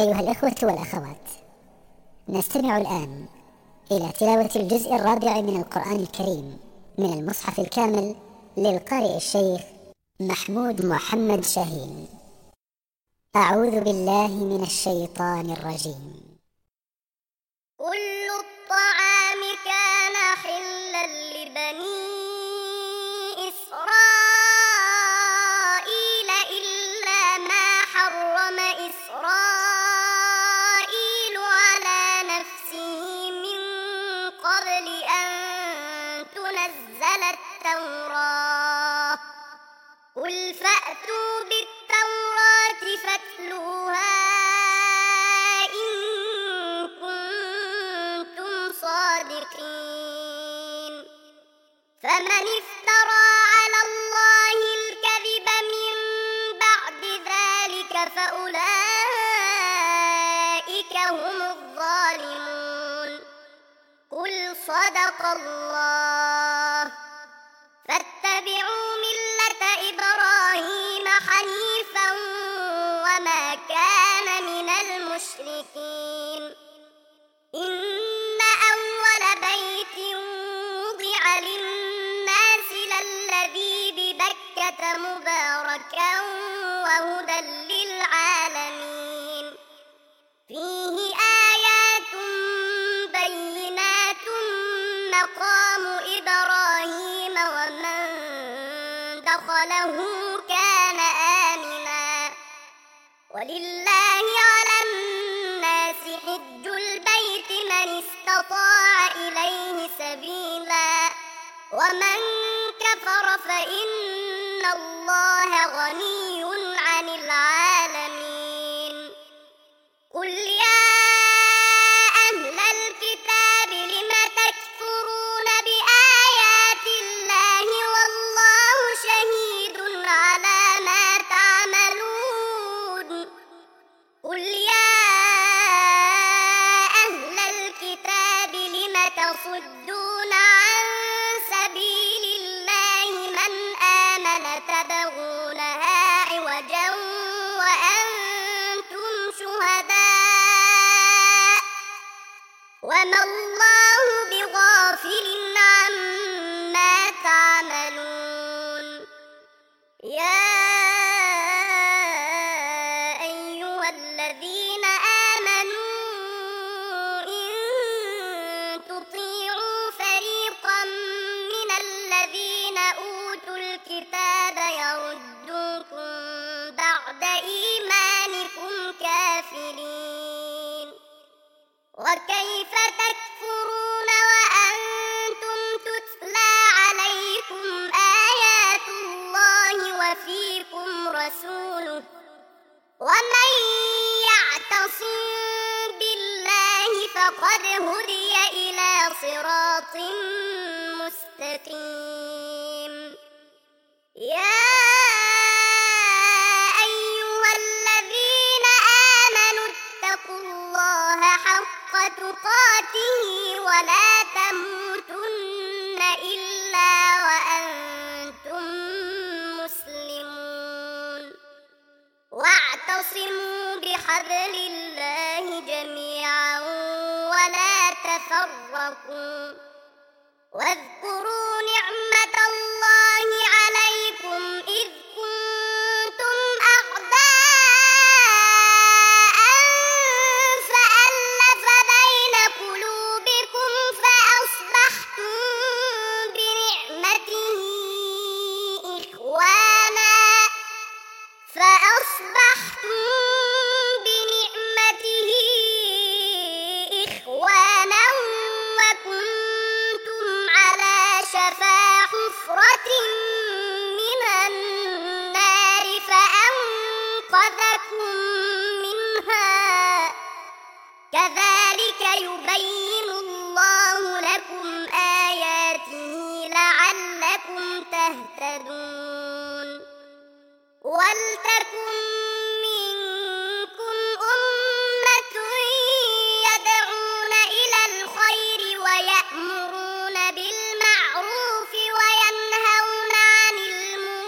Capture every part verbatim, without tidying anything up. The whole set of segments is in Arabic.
أيها الإخوة والأخوات، نستمع الآن إلى تلاوة الجزء الرابع من القرآن الكريم من المصحف الكامل للقارئ الشيخ محمود محمد شاهين. أعوذ بالله من الشيطان الرجيم. كل الطعام كان حلا لبني إسرائيل إلا ما حرم إسرائيل على نفسه من قبل أن تنزل التوراة. قل فأتوا بالتوراة فاتلوها إن كنتم صادقين. فمن افترى على الله الكذب من بعد ذلك فأولئك هم الظالمون. قل صدق الله. فاتبعوا ملة إبراهيم حنيفا وما كان من المشركين. إن أول بيت وضع للناس للذي ببكة مباركا وهدى للعالمين. فيه آيات بينات مقام إبراهيم ومن دخله كان آمنا. ولله على الناس حج البيت من استطاع إليه سبيلا ومن كفر فإن الله غني عن العالمين. قل يا أهل الكتاب لم تكفرون بآيات الله والله شهيد على ما تعملون. قل يا أهل الكتاب لم تصدون عن سبيل الله من آمن تبغونها عوجا وأنتم شهداء وما الله بغافل عما تعملون. يا أيها الذين آمنوا إن تطيعوا فريقا من الذين أوتوا الكتاب يردوكم بعد إيمانكم كافرين. وكيف تكفرون وأنتم تتلى عليكم آيات الله وفيكم رسوله. ومن يعتصم بالله فقد هدي إلى صراط مستقيم. يا أيها الذين آمنوا اتقوا الله حق تقاته ولا تموتن إلا وأنتم مسلمون. واعتصموا بحبل الله جميعا ولا تفرقوا. واذكروا نعمة الله عليكم إذ كنتم أعداء فألف بين قلوبكم فأصبحتم بنعمته إخوانا فأصبحتم بنعمته إخوانا وكنتم على شفا حفرة من النار فأنقذكم منها. كذلك يبين الله لكم آياته لعلكم تهتدون. ولتكن منكم أمة يدعون إلى الخير ويأمرون بالمعروف وينهون عن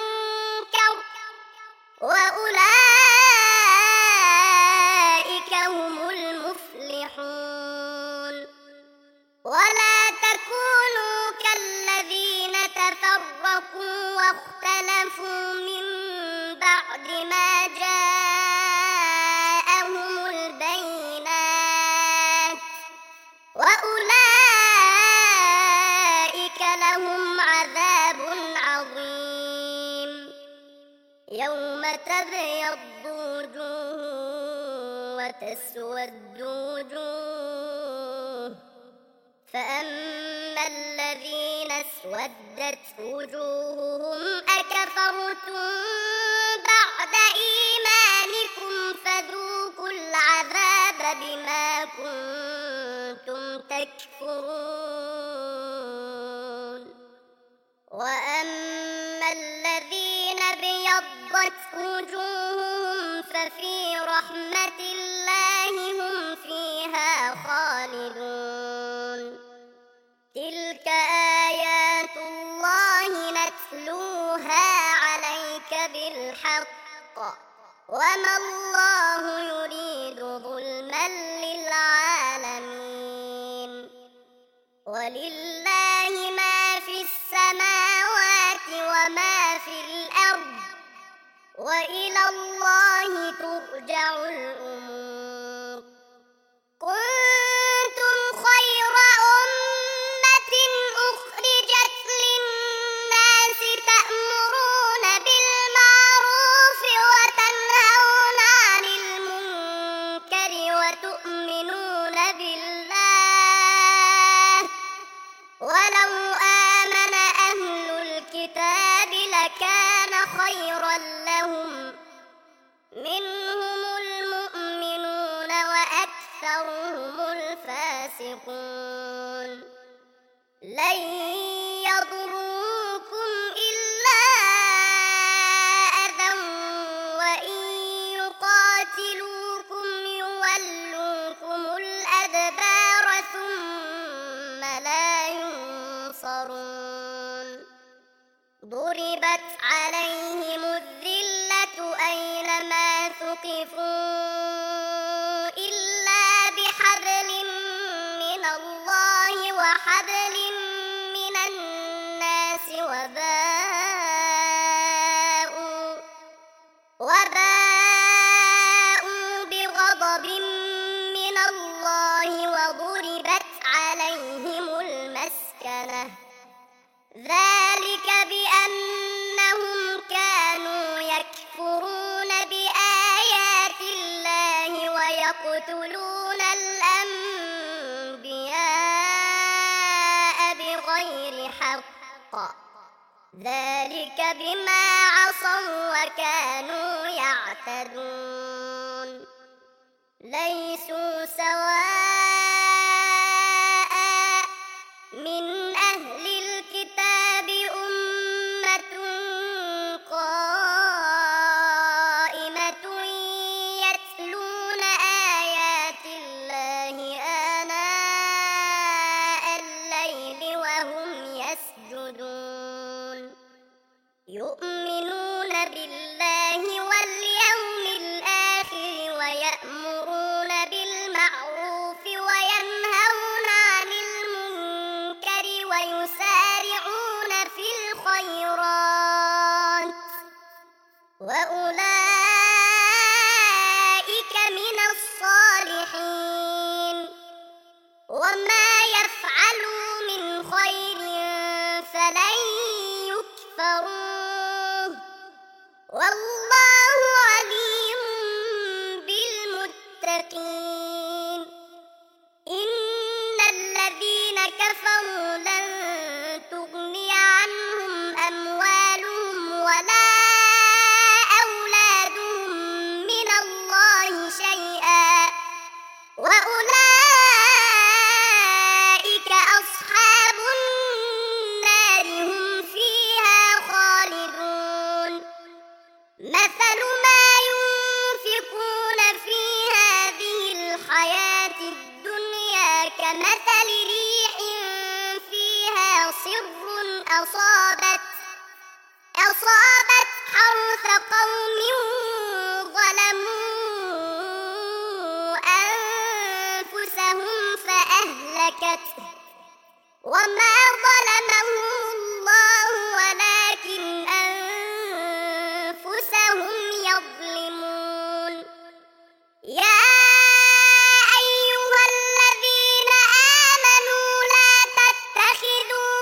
المنكر وأولئك هم تبيض وجوه وتسود وجوه، فأما الذين اسودت وجوههم أكفرتم بعد إيمانكم فذوقوا العذاب بما كنتم تكفرون. وأما الذين ابيضت وجوههم ففي رحمة الله هم فيها خالدون. تلك آيات الله نتلوها عليك بالحق، وما الله يريد ظلما للعالمين. ولله ما في السماوات وما في الأرض، وإلى الله ترجع الأمور. كنتم خير أمة أخرجت للناس تأمرون بالمعروف وتنهون عن المنكر وتؤمنون بالله، ولو آمن أهل الكتاب لكان خيرا لهم، منهم المؤمنون وأكثرهم الفاسقون. لن يضروكم إلا أذى، وإن يقاتلوكم يولوكم الأدبار ثم لا ينصرون. ضربت عليهم الذلة أينما ثقفوا إلا بحبل من الله وحبل من الناس وباءوا وباءوا بغضب من الله وضربت عليهم المسكنة، ذلك بأنهم كانوا يكفرون بآيات الله ويقتلون الأنبياء بغير حق، ذلك بما عصوا وكانوا يعتدون. ليسوا سواء من أهل الكتاب أمة قائمة يتلون آيات الله آناء الليل وهم يسجدون، يؤمنون بالله واليوم الآخر ويأمرون بالمعروف وينهون عن المنكر ويسارعون في الخيرات، وأولئك من الصالحين. وما يفعلوا من خير فلن يكفروه، والله عليم بالمتقين. إن الذين كفروا لن تغني عنهم أموالهم ولا أولادهم من الله شيئا، وأولئك أصحاب النار هم فيها خالدون. مثل ما ينفقون في هذه الحياة الدنيا كمثل ريح فيها صر أصابت أصابت حرث قوم ظلموا أنفسهم فأهلكته، وما ظلمهم الله ولكن أنفسهم يظلمون. يا أيها الذين آمنوا لا تتخذوا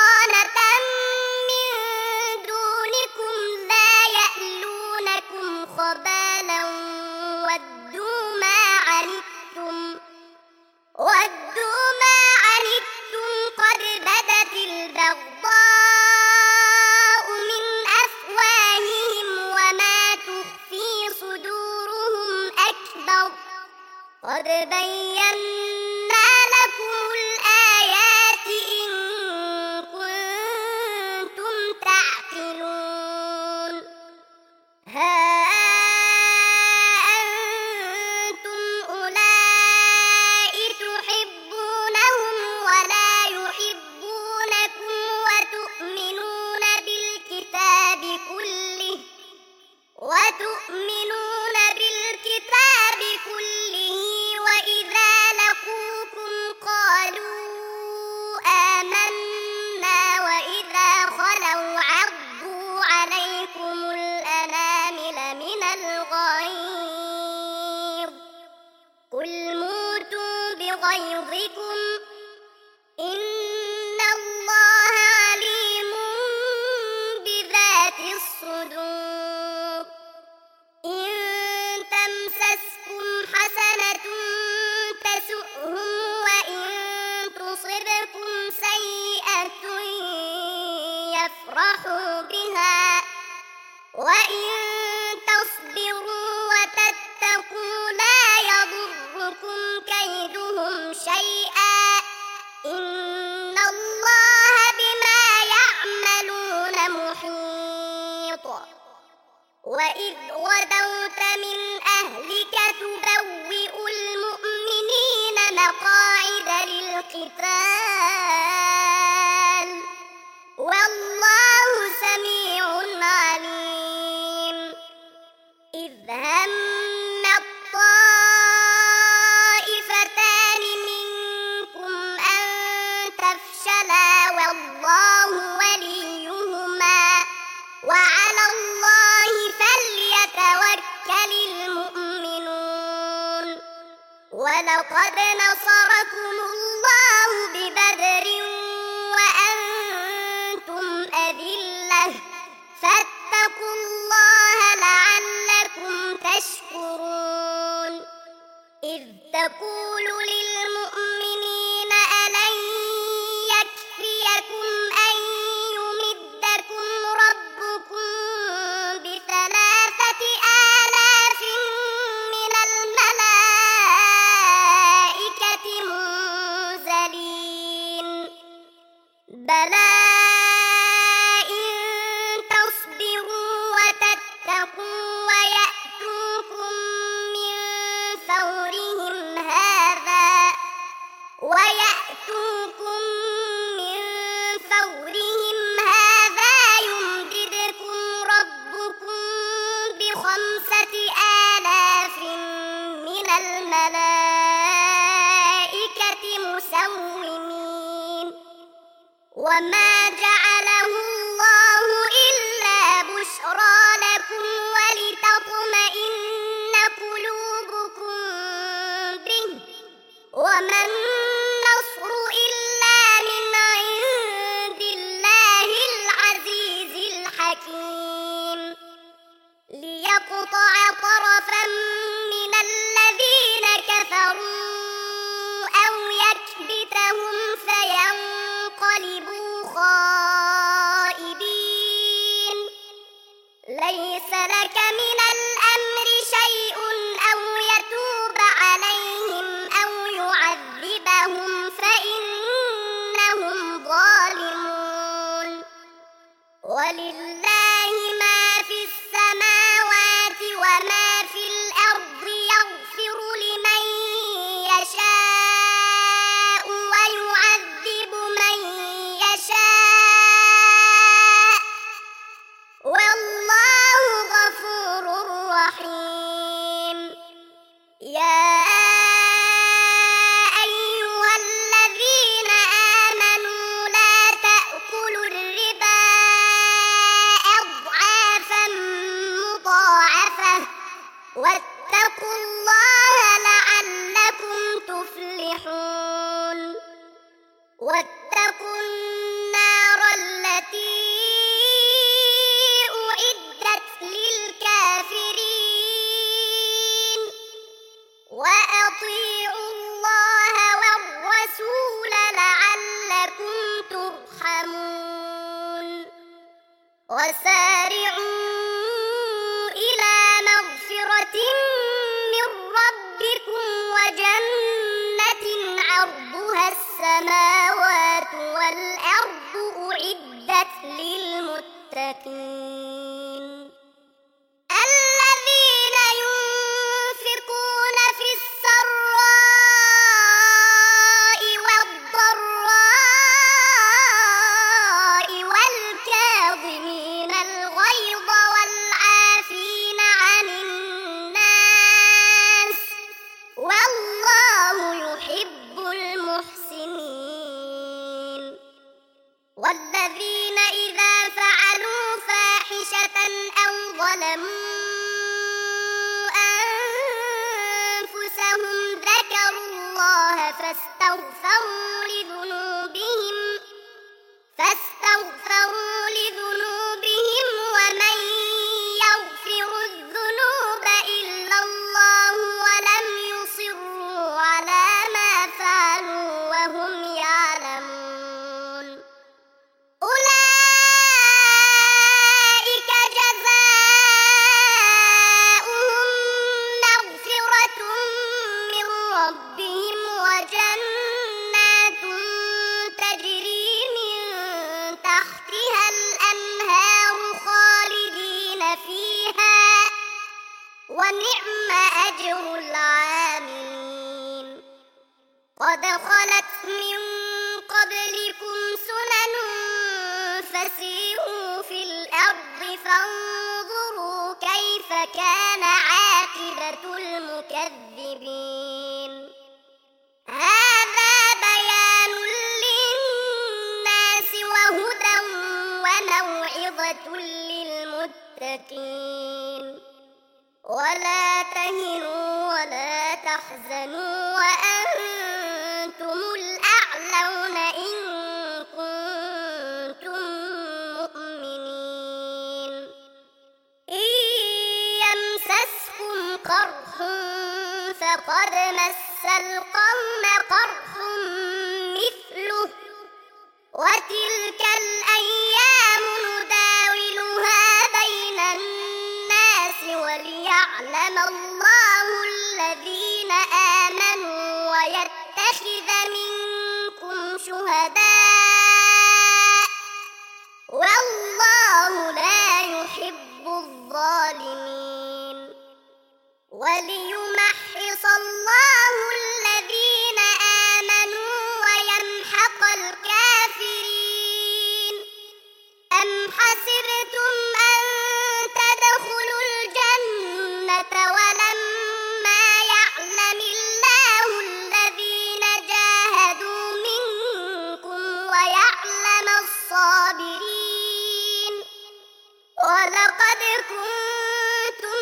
بطانة من دونكم لا يألونكم قد بينا لكم الآيات إن كنتم تعقلون ها أنتم أولئك تحبونهم ولا يحبونكم وتؤمنون بالكتاب كله وتؤمنون بالكتاب كله وإذا لقوكم قالوا آمنا وإذا خلوا عضوا عليكم الأنامل من الغيظ قل موتوا بغيظكم إن الله عليم بذات الصدور إن تمسسكم حسنة تسؤهم وإن تصبكم سيئة يفرحوا بها وإن تصبروا وتتقوا لا يضركم كيدهم شيئا إن الله بما يعملون محيط وإذ غدوت من أهلك تبوئ المؤمنين مقاعد للقتال والله سميع عليم إذ هم الطائفتان منكم أن تفشلا والله وليهما وعلى الله فليتوكل المؤمنون ولقد نصركم الله ببدر وأنتم أذلة فاتقوا الله لعلكم تشكرون إذ تقول للمؤمنين ألن يكفيكم أن يمدكم ربكم بثلاثة آلاف من الملائكة منزلين بلى إن تصبروا وتتقوا ويأتوكم من فورهم هذا ويأتوكم من فورهم هذا يمددكم ربكم بخمسة آلاف من الملائكة مسومين وما جعله الله إلا بشرى لكم ولتطمئن قلوبكم به وما النصر إلا من عند الله العزيز الحكيم ليقطع طرفا من الذين كفروا أو يكبتهم فينقلبوا خائبين ليس لك من الأمر شيء أو يتوب عليهم أو يعذبهم فإنهم ظالمون ولله ما في السماوات وما في الأرض يغفر لمن يشاء ويعذب من يشاء والله غفور رحيم يا أيها الذين آمنوا لا تأكلوا الربا أضعافا مضاعفة واتقوا الله لعلكم تفلحون واتقوا النار التي أعدت للكافرين وأطيعوا الله والرسول لعلكم ترحمون وسارعوا إلى مغفرة من ربكم وجنة المتقين الذين ينفقون في السراء والضراء والكاظمين الغيظ والعافين عن الناس والله يحب المحسنين والذين إذا فعلوا فاحشة أو ظلموا أنفسهم ذكروا الله فاستغفروا لذنوبهم فاستغفروا لذنوبهم ومن يغفر الذنوب إلا الله ولم يصروا على ما فعلوا وهم يعلمون أولئك جزاؤهم مغفرة من ربهم وجنات تجري من تحتها الأنهار خالدين فيها ونعم أجر العاملين قد خلت من قبلكم سنن فسيروا في الأرض فانظروا كيف كان عاقبة المكذبين هذا بيان للناس وهدى وموعظة للمتقين ولا تهنوا ولا تحزنوا وأنتم الأعلون إن كنتم مؤمنين إن يمسسكم قرح فقد مس القوم قرح مثله وتلك الأيام نداولها بين الناس وليعلم الله الذين آمنوا ويتخذ منكم شهداء والله لا يحب الظالمين وليمحص الله الذين آمنوا ويمحق الكافرين أم حسبتم أن تدخلوا الجنة ولما يعلم الله الذين جاهدوا منكم ويعلم الصابرين ولقد كنتم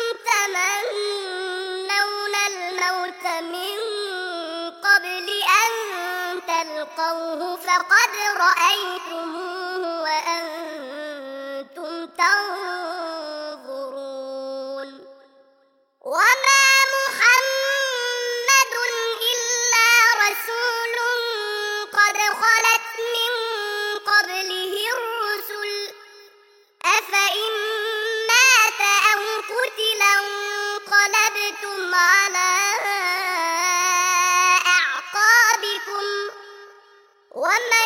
تمنون الموت من قبل أن تلقوه فقد رأيتموه وأنتم تنظرون وما محمد إلا رسول قد خلت من قبله الرسل أفإن مات أو قتل انقلبتم على أعقابكم ومن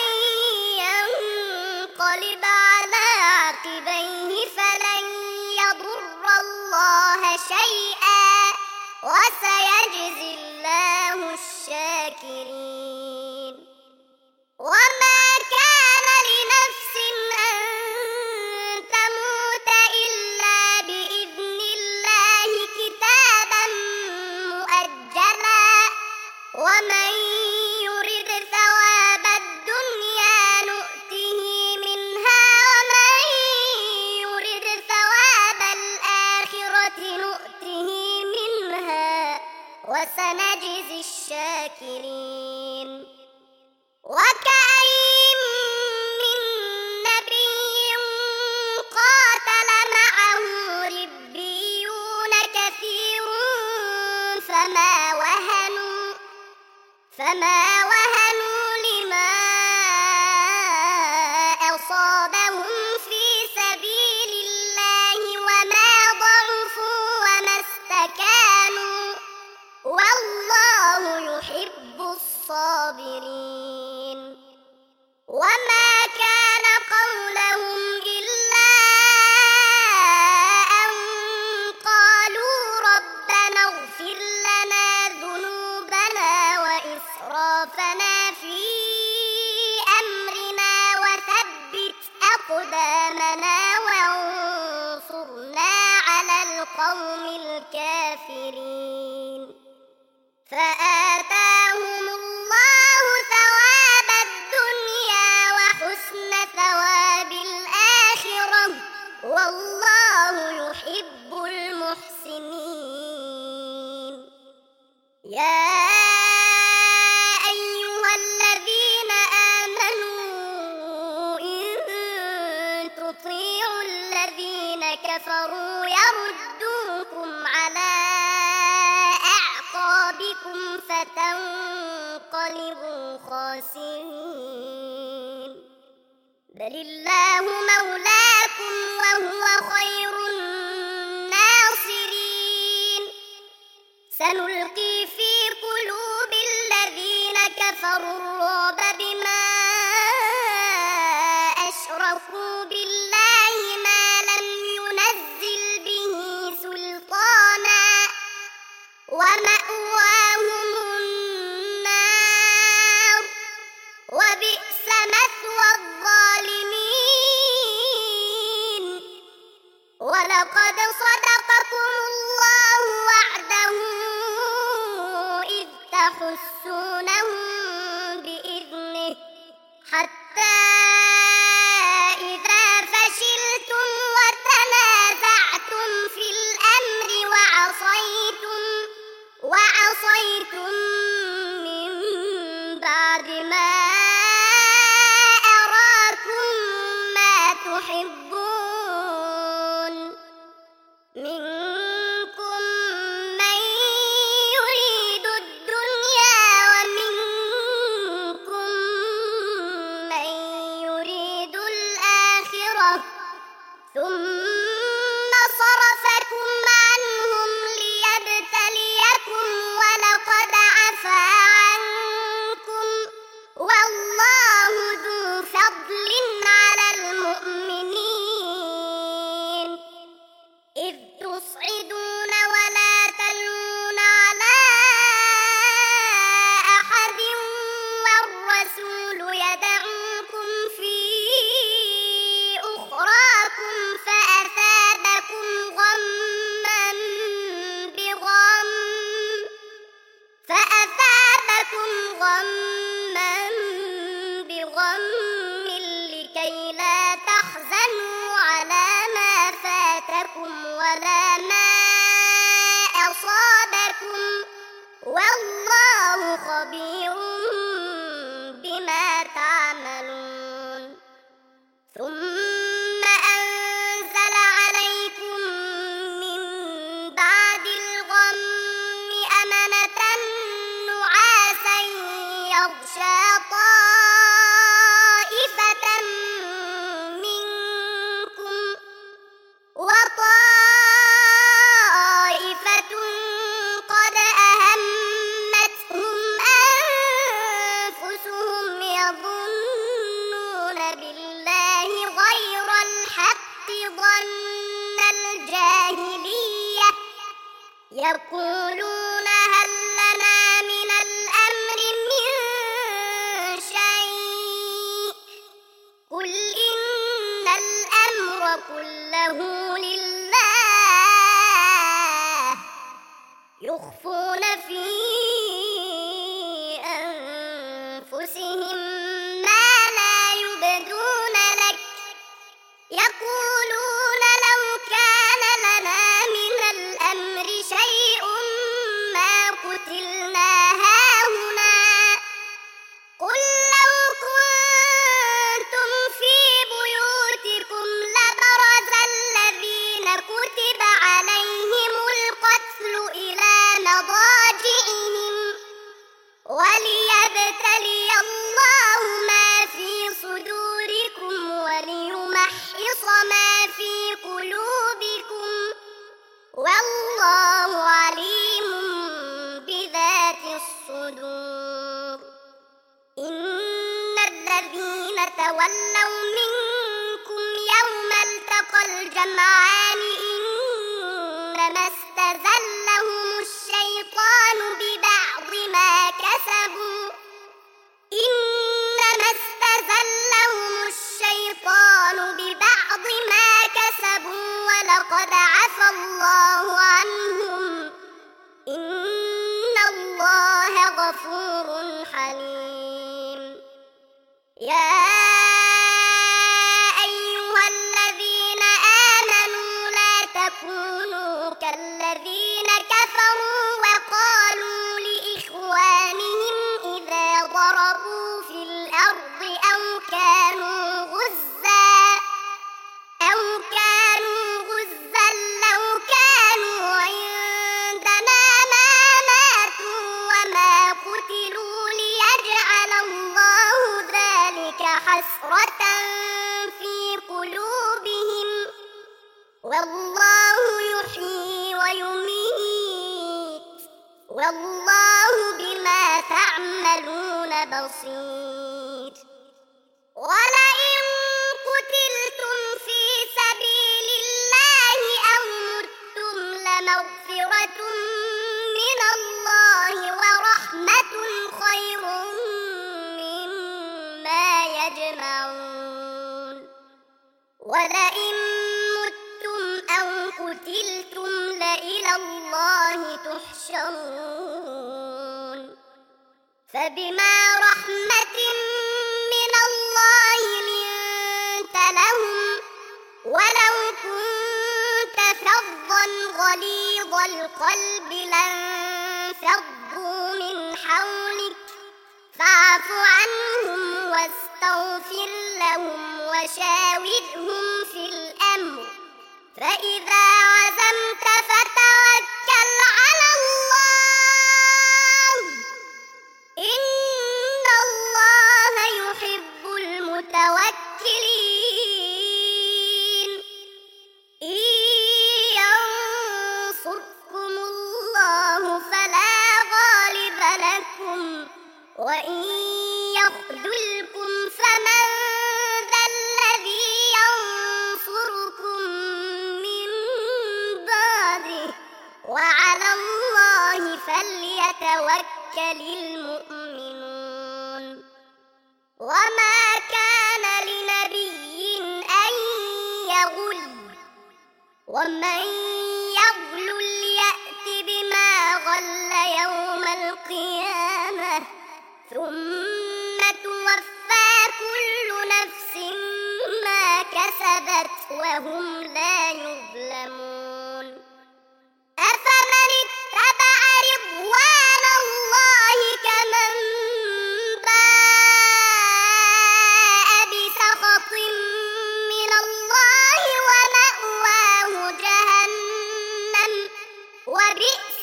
ينقلب على عقبيه فلن يضر الله شيئا وسيجزي الله الشاكرين وما كان لنفس أن تموت إلا بإذن الله كتابا مؤجلا ومن يرد ثواب الدنيا نؤته منها ومن يرد ثواب الآخرة نؤته منها وسنجزي الشاكرين وكأين من نبي قاتل معه ربيون كثير فما وهنوا فما وهنوا لما أصابهم في سبيل الله وما ضعفوا وما استكانوا والله يحب الصابرين وما كان قولهم إلا إسرافنا في أمرنا وثبت أقدامنا وانصرنا على القوم الكافرين فآتاهم الله ثواب الدنيا وحسن ثواب الآخرة والله يحب المحسنين يا أيها الذين آمنوا إن تطيعوا الذين كفروا يردوكم على أعقابكم فتنقلبوا خاسرين بل الله مولاكم وهو خير الناصرين سنلقي في قلوب الذين كفروا الرعب بما أشركوا بالله ما لم ينزل به سلطانا ومأواهم النار وبئس مثوى الظالمين ولقد صدقكم الله وعده إذ تحسونهم بإذنه حتى إذا فشلتم وتنازعتم في الأمر وعصيتم وعصيتم من بعد ما أراكم ما تحبون منكم من يريد الدنيا ومنكم من يريد الآخرة ثم صرفكم عنهم ليبتليكم ولقد عفا عنكم والله ذو فضل على المؤمنين إذ تصعدون ولا تلوون على أحد والرسول يدعوكم في أخراكم فأثابكم غما بغم فأثابكم غما بغم لكي لا تحزنوا على ما فاتكم ولا ما أصابكم والله خبير بما تعملون ثم أنزل عليكم من بعد الغم أمنة نعاسا يغشى طائفة منكم وطائفة قد أهمتهم أنفسهم يظنون بالله غير الحق ظن الجاهلية يقولون هل لنا من الأمر من شيء قل إن الأمر كله لله يخفون في أنفسهم ما لا يبدون لك يقولون لو كان لنا من الأمر شيء ما قتلنا هاهنا قل لو كنتم في بيوتكم لبرز الذين كتب عليهم القتل إلى مضاجعهم وليبتلي الله ما في صدوركم وليمحص ما في قلوبكم والله عليم بذات الصدور إن الذين تولوا منكم يوم التقى الجمعان إنما استزلهم الشيطان ببعض ما كسبوا غفور حليم. يا أيها الذين آمنوا لا تكونوا كالذين كفروا وقالوا لإخوانهم إذا ضربوا في الأرض أو كانوا غزا أو كانوا غزا لو كانوا عندنا ما ماتوا وما قتلوا ليجعل الله ذلك حسرة في قلوبهم والله يحيي ويميت والله بما تعملون بصير. ولئن قتلتم في سبيل الله أو متم لمغفرة من الله ورحمة خير مما يجمعون. ولئن متم أو قتلتم لإلى الله تحشرون. فبما رحمة من الله لنت لهم ولو كنت فظا غليظ القلب لانفضوا من حولك فاعف عنهم واستغفر لهم وشاورهم في الأمر فإذا عزمت فتوكل على الله إن الله يحب المتوكلين. إن ينصركم الله فلا غالب لكم وإن يخذلكم فمن ذا الذي ينصركم من بعده وعلى الله فليتوكل المؤمنون. وما كان لنبي أن يغل ومن يغل يأت بما غل يوم القيامة ثم توفى كل نفس ما كسبت وهم لا يظلمون. أفمن اتبع رضوان الله كمن باء بسخط من الله ومأواه جهنم وبئس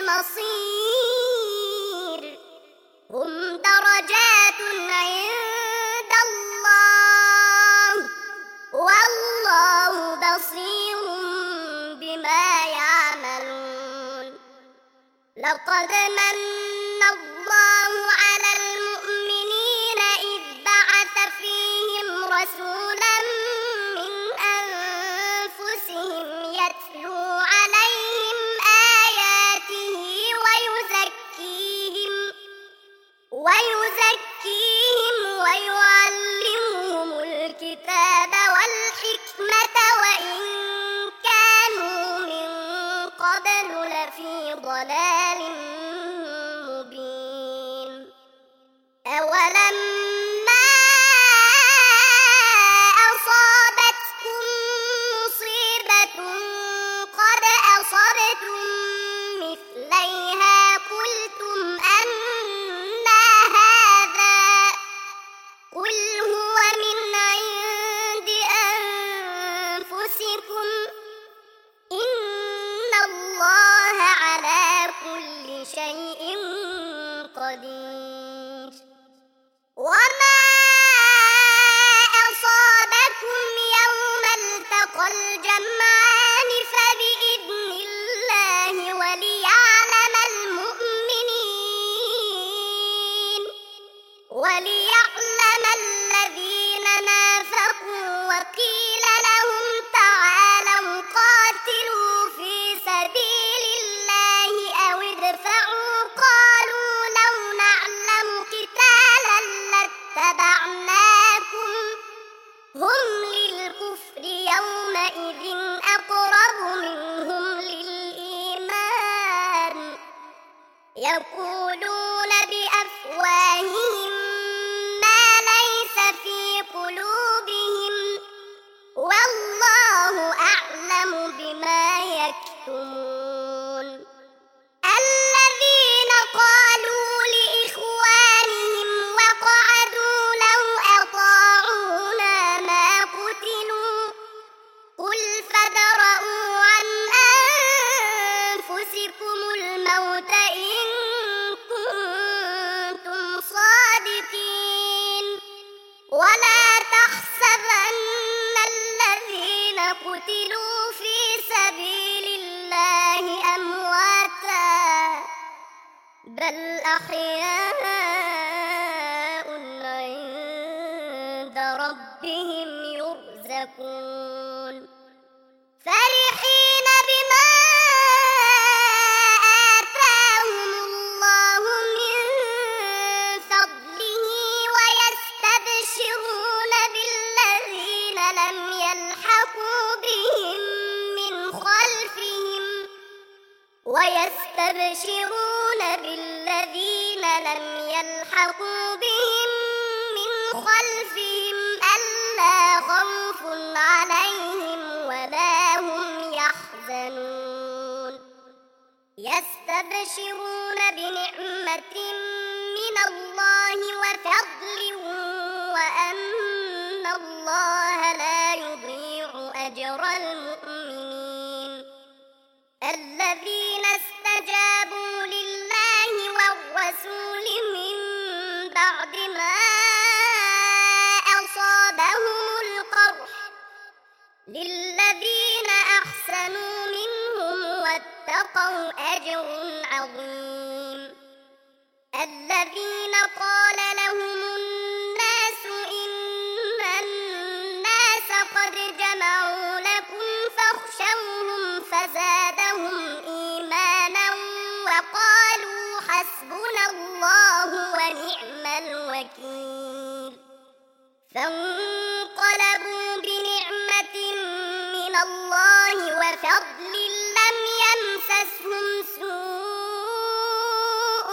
المصير. هم درجات عند الله والله بصير بما يعملون. لقد من الله على المؤمنين إذ بعث فيهم رسولا من أنفسهم يتلو عليهم آياته ويزكيهم ويزكيهم ويعلمهم الكتاب والحكمة وإن كانوا من قبل لفي ضلال مبين. أولما أصابتكم مصيبة قد أصبتم مثليها قلتم أن هذا قل هو من عند أنفسكم إن الله على كل شيء قدير. وما أصابكم يوم التقى الجمعان فبإذن الله وليعلم المؤمنين وليعلم الذين نافقوا وقيل لهم تعالوا قاتلوا في سبيل الله أو ادفعوا قالوا لو نعلم قتالا لاتبعناكم هم للكفر يومئذ أقرب منهم للإيمان يقولون يزعمون الذين قالوا لإخوانهم وقعدوا لو أطاعونا ما قتلوا قل فادرءوا عن أنفسكم الموت إن كنتم صادقين ولا تحسبن الذين قتلوا في سبيل الله أمواتا بل أحياء عند ربهم يرزقون فرحين بما آتاهم الله من فضله ويستبشرون بالذين لم يلحقوا بهم من خلفهم ويستبشرون بالذين لم يلحقوا بهم من خلفهم ألا خوف عليهم ولا هم يحزنون يستبشرون بنعمة من الله وفضل وأن الله لا يضيع أجر المؤمنين الذين استجابوا لله والرسول من بعد ما أصابهم القرح للذين أحسنوا منهم واتقوا أجر عظيم الذين قال لهم الناس إن الناس قد جمعوا لكم فاخشوهم فزادهم إيمانا وقالوا حسبنا الله ونعم الوكيل فانقلبوا بنعمة من الله وفضل لم يمسسهم سوء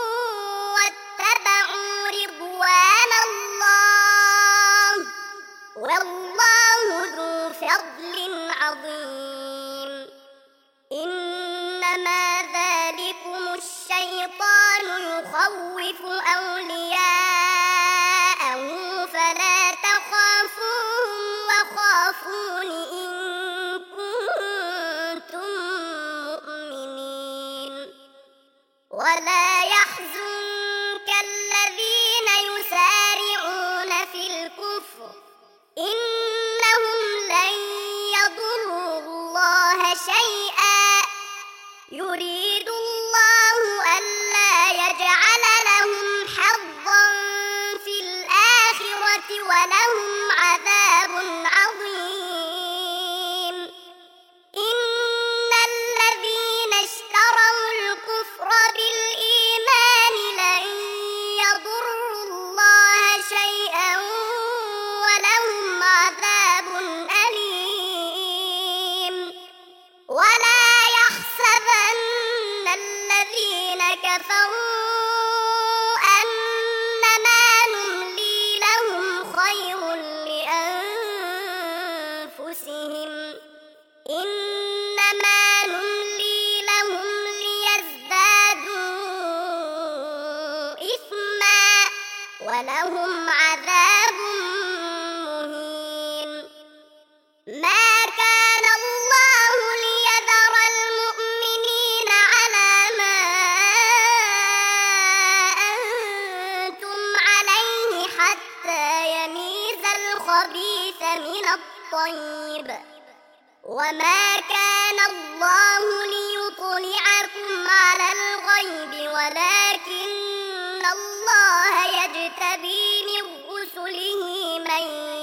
واتبعوا رضوان الله والله ذو فضل عظيم إنما ذلكم الشيطان يخوف أولياءه فلا تخافوهم وخافون إن كنتم مؤمنين ولا يحزنك الذين يسارعون في الكفر إنهم لن يضروا الله شيئا يريد الله ألا يجعل لهم حظا في الآخرة ولهم عذاب عظيم إن الذين اشتروا الكفر بالإيمان لن يضروا الله شيئا ولهم عذاب أليم ولا يحسبن الذين كفروا أنما نملي لهم خير لأنفسهم إنما نملي لهم ليزدادوا إثما ولهم عذاب مهين ما كان الله ليذر المؤمنين على ما أنتم عليه حتى يميز الخبيث من الطيب وما كان الله ليطلعكم على الغيب ولكن الله يجتبي من رسله من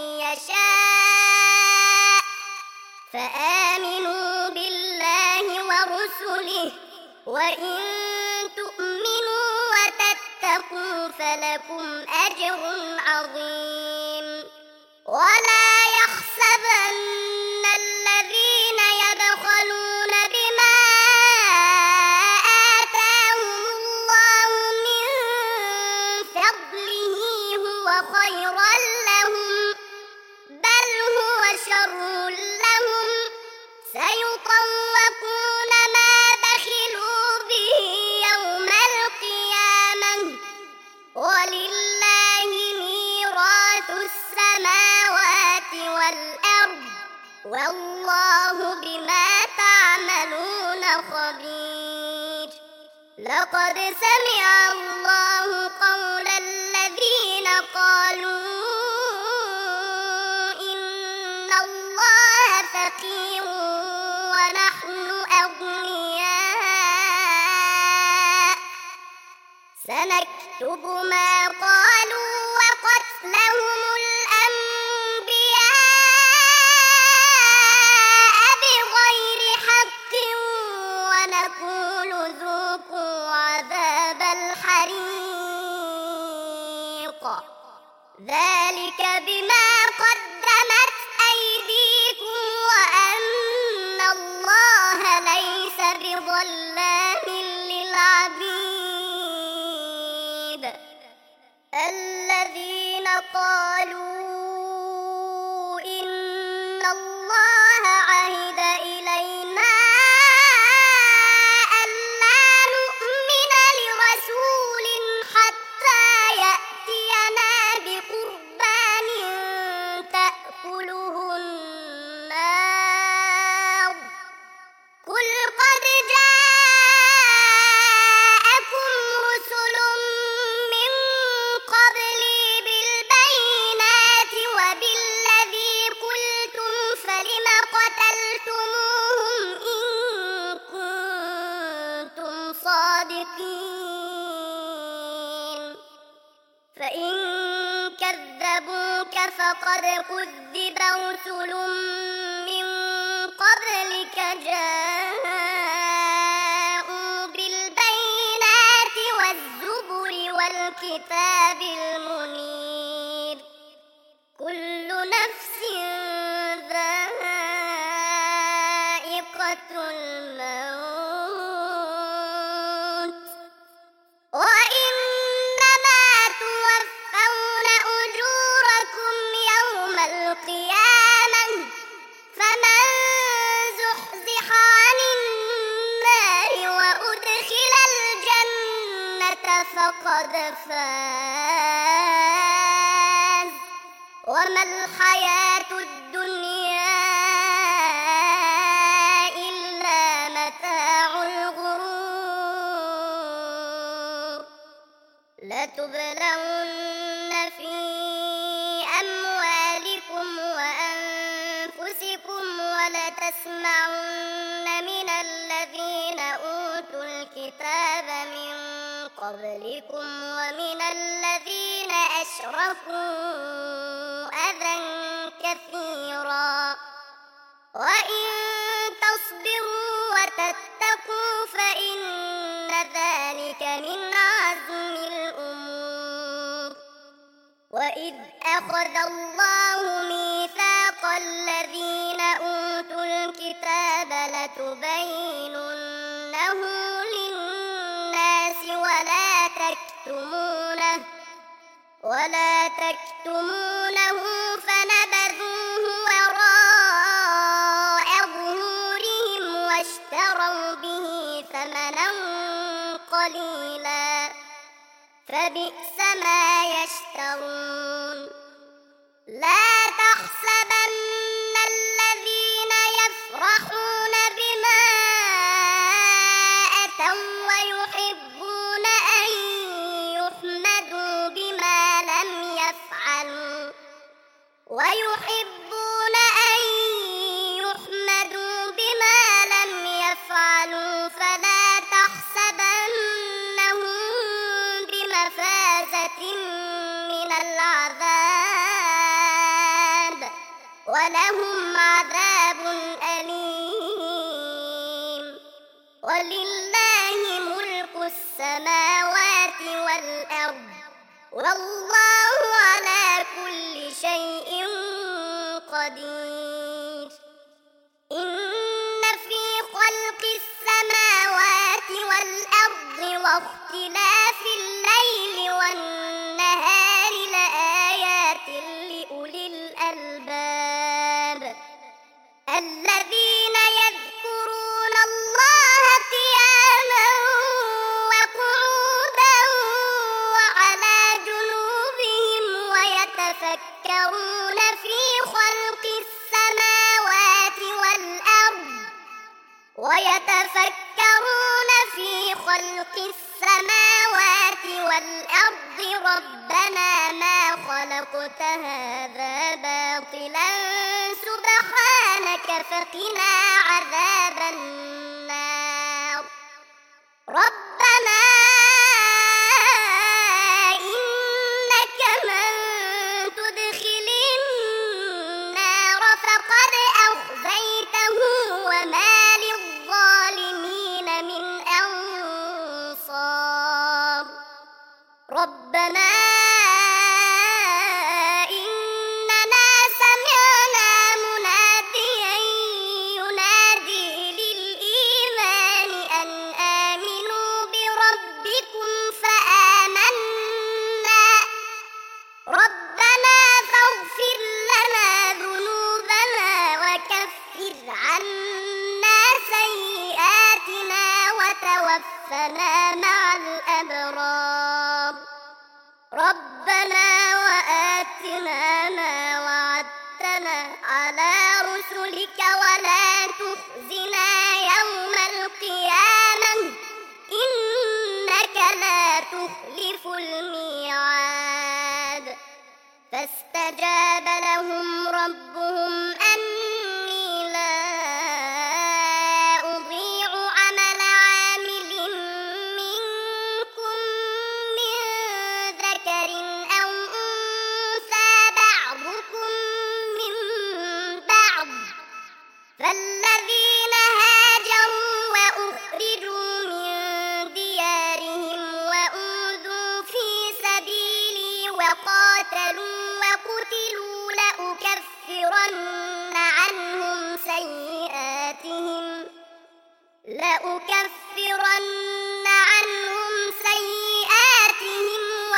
يشاء فآمنوا بالله ورسله وإن تؤمنوا وتتقوا فلكم أجر عظيم ولا يحسبن الذين يبخلون بما آتاهم الله من فضله هو خيرا لهم بل هو شر لهم سيطوقون والله بما تعملون خبير. لقد سمع الله قول الذين قالوا إن الله فقير ونحن أغنياء، سنكتب ما قالوا وقتلهم الأنبياء بغير حق ونقول ذوقوا عذاب الحريق، ذلك بما قدمت أيديكم وأن الله ليس بظلام للعبيد. الذين قالوا إن الله عهد إلينا ألا نؤمن لرسول حتى يأتينا بقربان تأكله النار، قل قد جاءكم رسل من قبلي بالبينات وبالذي قلتم فلم قتلتموهم إن كنتم صادقين، فإن كذبوك فقد كذب رسل من قبلك جاءوا بالبينات والزبر والكتاب المنير، كل نفس ذائقة الموت وإنما توفون أجوركم يوم القيامة، فمن زحزح عن النار وأدخل الجنة فقد فاز، وما الحياة الدنيا إلا متاع الغرور. لتبلون في أموالكم وأنفسكم ولتسمعن من الذين أوتوا الكتاب من قبلكم ومن الذين أشركوا أذى كثيرا، وإن تصبروا وتتقوا فإن ذلك من عزم الأمور. وإذ أخذ الله ميثاق الذين أوتوا الكتاب لتبيننه للناس ولا تكتمونه ولا تكتمونه فنبذوه وراء ظهورهم واشتروا به ثمنا قليلا، فبئس ما يشترون. لا تحسبن الذين يفرحون بما أتوا ويحبون أن يحمدوا بما لم يفعلوا ويحبون أن يحمدوا بما لم يفعلوا فلا تحسبنهم بمفازة من العذاب، ولهم عذاب أليم. ولله ملك السماوات والأرض والله على كل شيء قدير. إن في خلق السماوات والأرض واختلاف الليل والنهار لآيات لأولي الألباب، الذين يذكرون الله قياما وقعودا وعلى جنوبهم ويتفكرون في خلق السماوات ويتفكرون في خلق السماوات والأرض ربنا ما خلقت هذا باطلا سبحانك فقنا عذاب النار ربنا إنك من تدخل النار فقد أخزيته وما للظالمين من أنصار ربنا إننا سمعنا مناديا ينادي للإيمان أن آمنوا بربكم فآمنا ربنا فاغفر لنا ذنوبنا وكفر عنا سيئاتنا وتوفنا مع الأبرار ربنا وآتنا ما وعدتنا على رسلك ولا تخزنا يوم القيامة إنك لا تخلف الميعاد فاستجاب لهم ربهم أني لا أضيع عمل عامل منكم من ذكر أو أنثى بعضكم من بعض فالذين هاجروا وأخرجوا من ديارهم وأوذوا في سبيلي وقاتلوا وقتلوا لأكفرن عنهم سيئاتهم لأكفرن عنهم سيئاتهم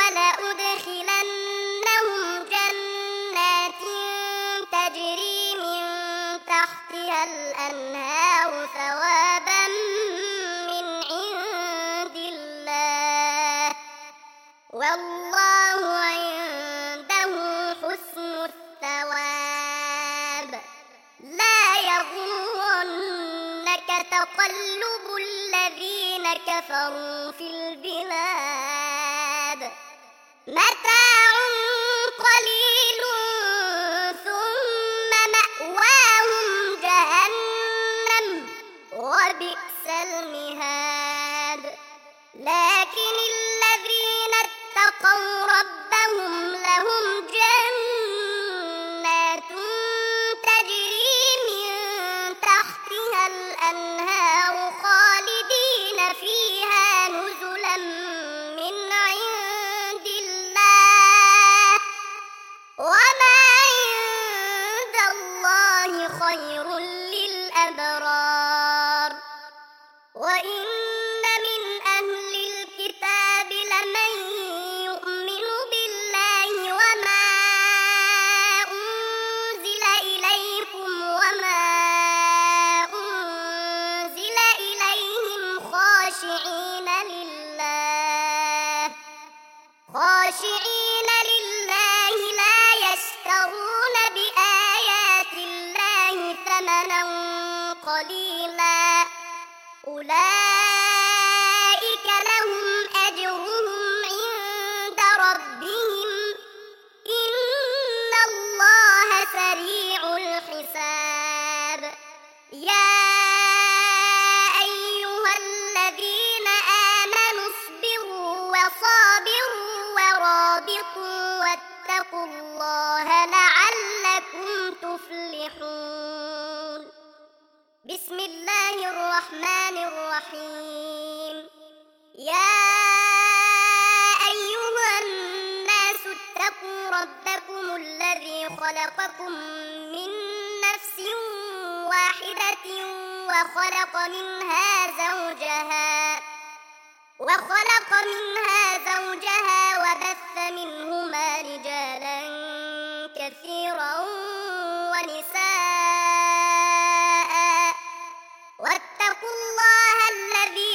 ولأدخلنهم جنات تجري من تحتها الأنهار ثوابا من عند الله والله عنده حسن الثواب لا يغرنك تقلب الذين كفروا في البلاد متاع قليل ثم مأواهم جهنم وبئس المهاد لكن الذين اتقوا ربهم لهم جنات تجري من تحتها الأنهار خالدين فيها نزلا من عند الله وما عند الله خير للأبرار وإن من أهل الكتاب لمن يؤمن بالله وما أنزل إليكم وما أنزل إليهم خاشعين لله خاشعين لله لا يشترون بآيات الله ثمنا قليلا أولئك لهم أجرهم عند ربهم إن الله سريع الحساب يا أيها الذين آمنوا اصبروا وصابروا ورابطوا واتقوا الله لعلكم تفلحون بسم الله الرحمن الرحيم يا أيها الناس اتقوا ربكم الذي خلقكم من نفس واحدة وخلق منها زوجها وخلق منها زوجها وبث منهما رجالا كثيرا ونساء واتقوا الله الذي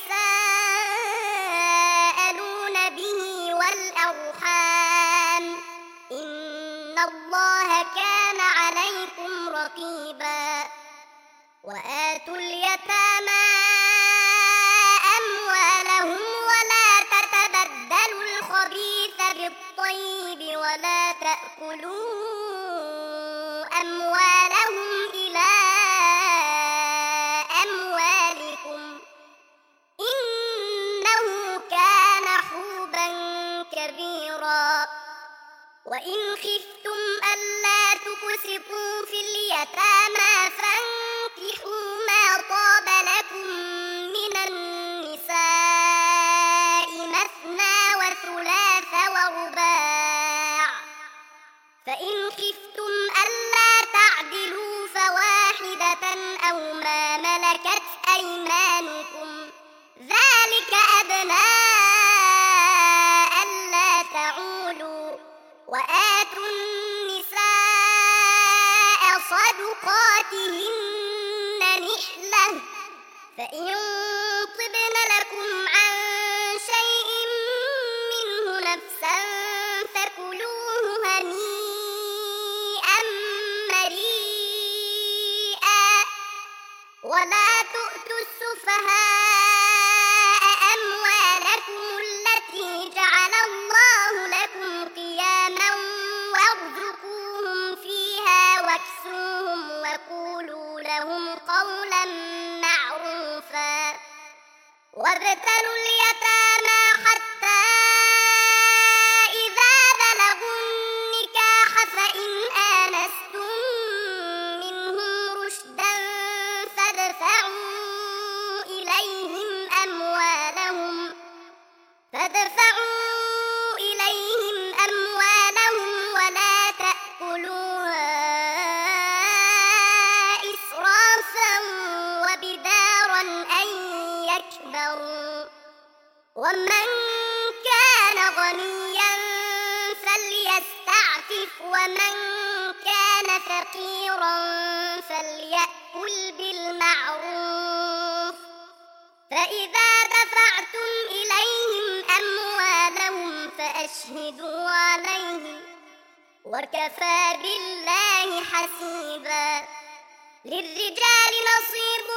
تساءلون به والأرحام إن الله كان عليكم رقيبا وآتوا اليتامى أموالهم ولا تتبدلوا الخبيث بالطيب ولا تأكلوا أموالهم إلى أموالكم إنه كان حوبا كبيرا وإن خفتم ألا تقسطوا في اليتامى فانكحوا ما طاب لكم من النساء مثنى وثلاث ورباع فإن خفتم ألا تعدلوا فواحدة أو ما ملكت أيمانكم ذلك أدنى ألا تعولوا وآتوا النساء صدقاتهن نحلة فإن طبن لكم عن شيء منه نفسا فكلوه هنيئا مريئا ولا تؤتوا السفهاء أموالكم التي جعل الله لكم قياما وارزقوهم فيها واكسوهم وقولوا لهم قولا معروفا وابتلوا اليتامى حتى إذا بلغوا النكاح فإن آنستم منهم رشدا فادفعوا إليهم أموالهم فادفعوا إليهم أموالهم ولا تأكلوها إسرافا وبدارا أن يكبروا ومن كان غنيا فليستعفف ومن كان فقيرا فليأكل بالمعروف فإذا دفعتم إليهم أموالهم فأشهدوا عليهم وكفى بالله حسيبا للرجال نصيب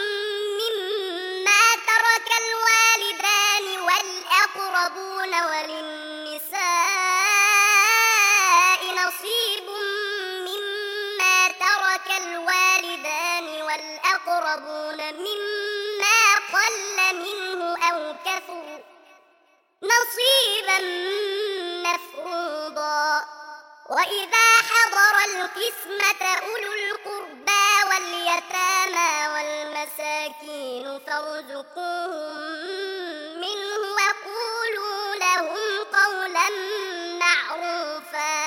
مما ترك الوالدان والأقربون وللنساء نصيب مما ترك الوالدان والأقربون مما قل منه أو كثر نصيبا مفروضا وإذا حضر القسمة أولو القربى واليتامى والمساكين فارزقوهم منه وقولوا لهم قولا معروفا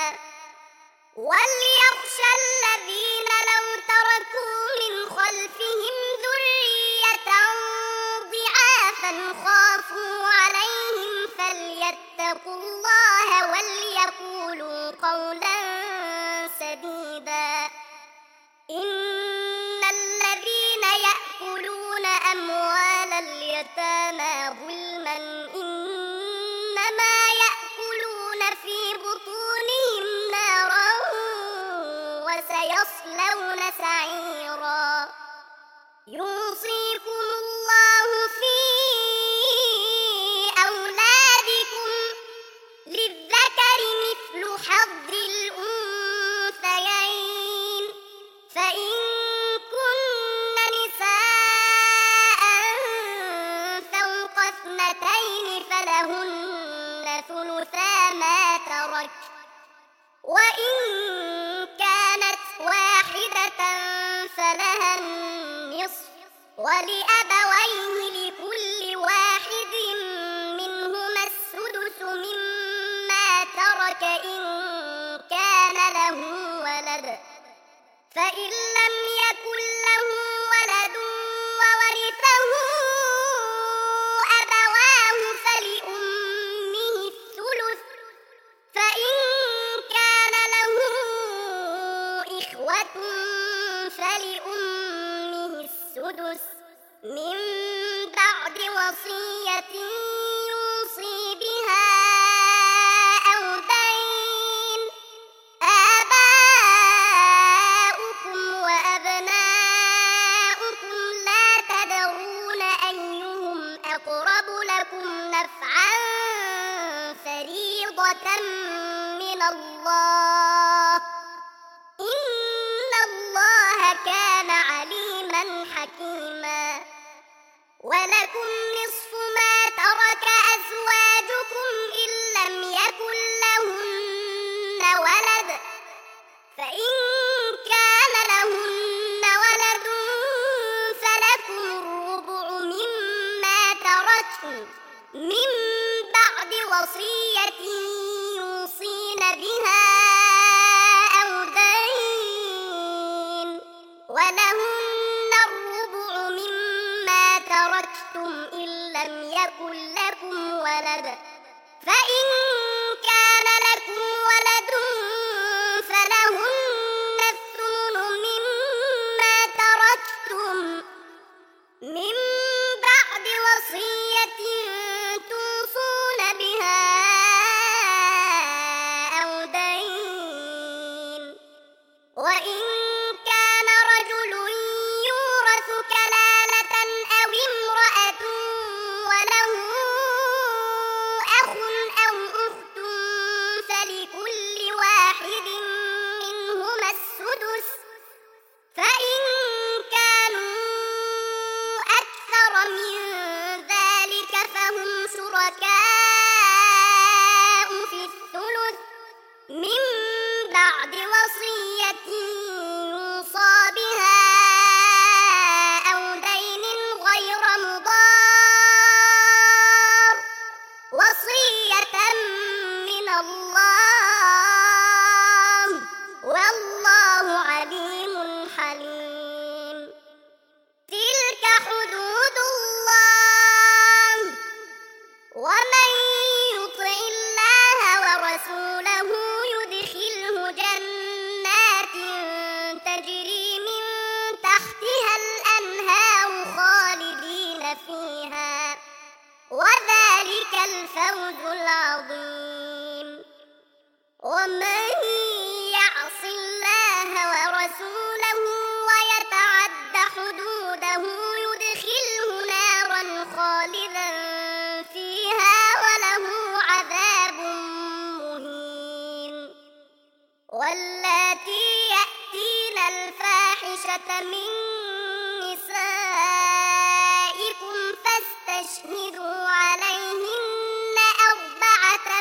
وليخشى الذين لو تركوا من خلفهم ذرية ضعافا خافوا عليهم فليتقوا الله وليقولوا قولا سديدا إن الذين يأكلون أموال اليتامى ظلما إنما يأكلون في بطونهم نارا وسيصلون سعيرا يوصيكم الله في أولادكم للذكر مثل حظ الأنثيين فإن كن نساء فوق اثنتين فلهن ثلثا ما ترك وإن كانت واحدة فلها النصف ولأبويه لكل واحد منهما السدس مما ترك إن كان له ولد فإن لم يكن له ولد وورثه أبواه فلأمه الثلث فإن كان له إخوة فلأمه السدس من بعد وصية يوصي بها أو دين آباؤكم وأبناؤكم فريضة من الله إن الله كان عليما حكيما ولكم نصف ما ترك أزواجكم إن لم يكن لهن ولد فإن كان لهن ولد فلكم الربع مما تركتم من بعد وصية يوصين بها أو دين ولهن الربع مما تركتم إن لم يكن لكم ولد فإن كان لكم ولد فلهن الثمن مما تركتم من بعد وصية توصون بها أو دين وإن كان رجل يورث كلالة أو امرأة وله أخ أو أخت فلكل واحد منهما السدس فإن كانوا أكثر من ذلك فهم شركاء في الثلث من بعد وصية يوصى بها أو دين غير مضار وصية من الله والله عليم حليم تلك حدود الله ومن يطع الله ورسوله يدخله جنات تجري من تحتها الأنهار خالدين فيها وذلك الفوز العظيم ومن يعص الله ورسوله ويتعد حدوده يدخله نارا خالدا فيها وله عذاب مهين واللاتي يأتين الفاحشة من نسائكم فاستشهدوا عليهن أربعة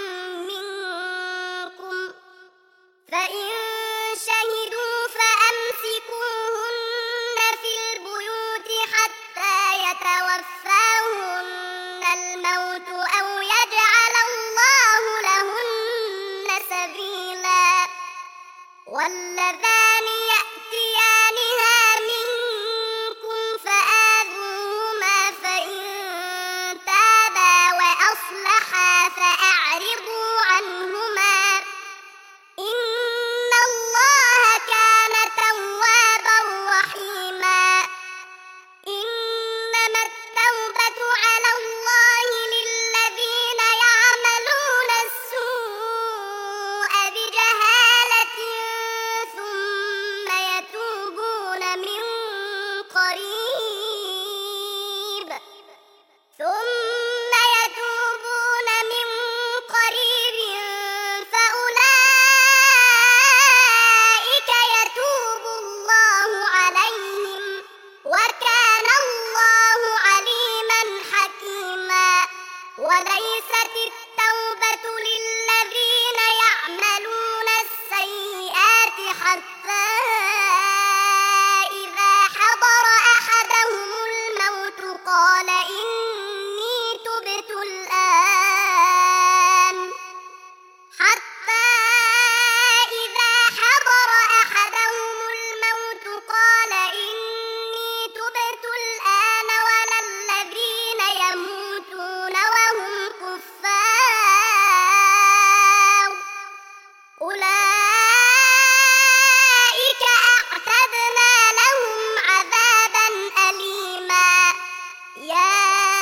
منكم فإن شهدوا فأمسكوهن في البيوت حتى يتوفاهن الموت أو يجعل الله لهن سبيلا واللذان يأتيانها منكم فآذوهما فإن تابا وأصلحا فأعرضوا عنهما إن الله كان توابا رحيما إنما التوبة على الله للذين يعملون السوء بجهالة ثم يتوبون من قريب ثم يتوبون من قريب فأولئك يتوب الله عليهم وكان الله عليما حكيما وليست التوبة للذين يعملون السيئات حتى إذا حضر أحدهم الموت قال إني تبت الآن حتى إذا حضر أحدهم الموت قال إني تبت الآن ولا الذين يموتون وهم كفار أولئك أعتدنا لهم عذابا أليما يا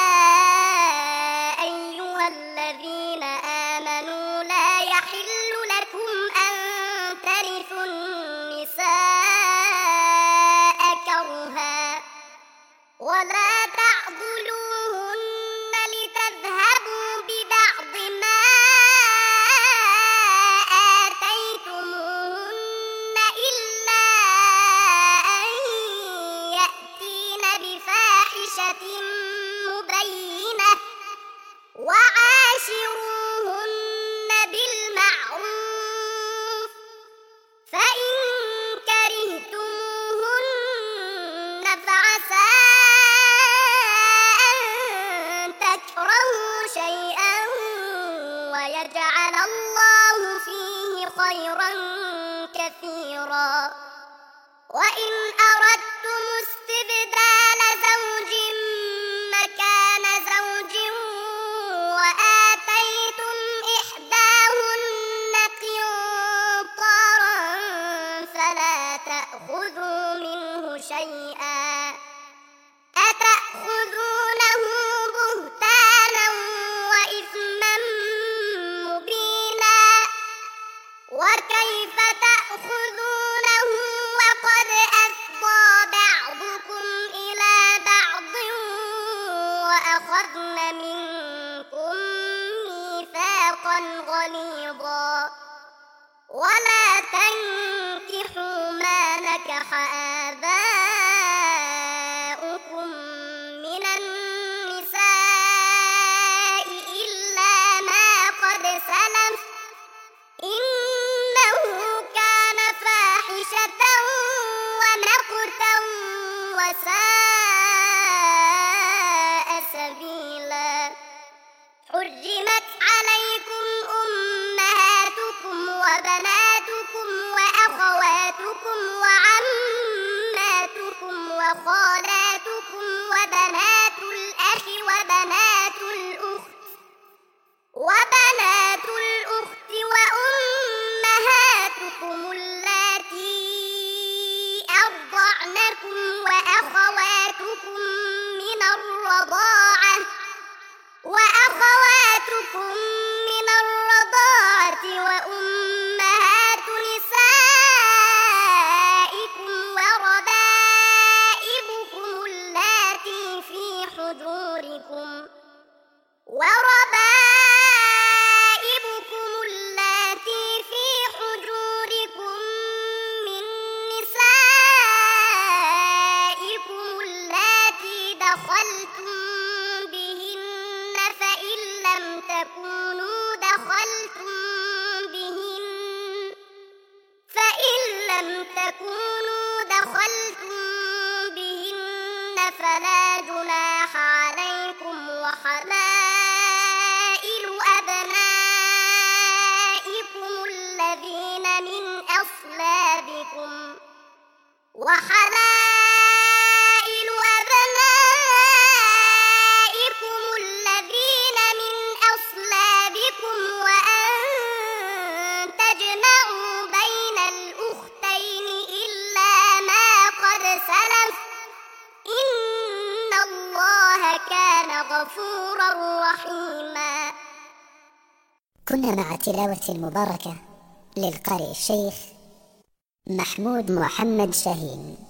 أيها الذين آمنوا لا يحل لكم أن ترثوا النساء كرها ولا تعضلوهن لتذهبوا ببعض ما ويجعل الله فيه خيرا كثيرا. وإن أردتم استبدال زوج مكان زوج وآتيتم إحداهن قنطارا فلا تأخذوا منه شيئا أتأخذونه بهتانا وإثما مبينا. وكيف تأخذونه وقد أفضى بعضكم إلى بعض وأخذن منكم ميثاقا غليظا. ولا تنكحوا ما نكح آباؤكم من النساء إلا ما قد سلف إنه كان فاحشة ومقتا وساء سبيلا. حرمت عليكم أمهاتكم وبناتكم وأخواتكم وعماتكم وخالاتكم وبنات الأخ وبنات الأخت وبنات الأخت وأمهاتكم اللاتي أرضعنكم وأخواتكم من الرضاعة وأخواتكم من الرضاعة وأمهات نسائكم وربائبكم اللاتي في حجوركم وربائبكم اللاتي في حجوركم من نسائكم اللاتي دخلتم بهن فإن لم تكونوا دخلتم بهن فإن لم تكونوا دخلتم بهن فلا جناح عليكم وحلائل أبنائكم الذين من أصلابكم وحلائل أبنائكم الذين من أصلابكم وأن تجمعوا بين الأختين إلا ما قد سلف إن الله كان غفورا رحيما. كنا مع تلاوة المباركة للقارئ الشيخ محمود محمد شاهين.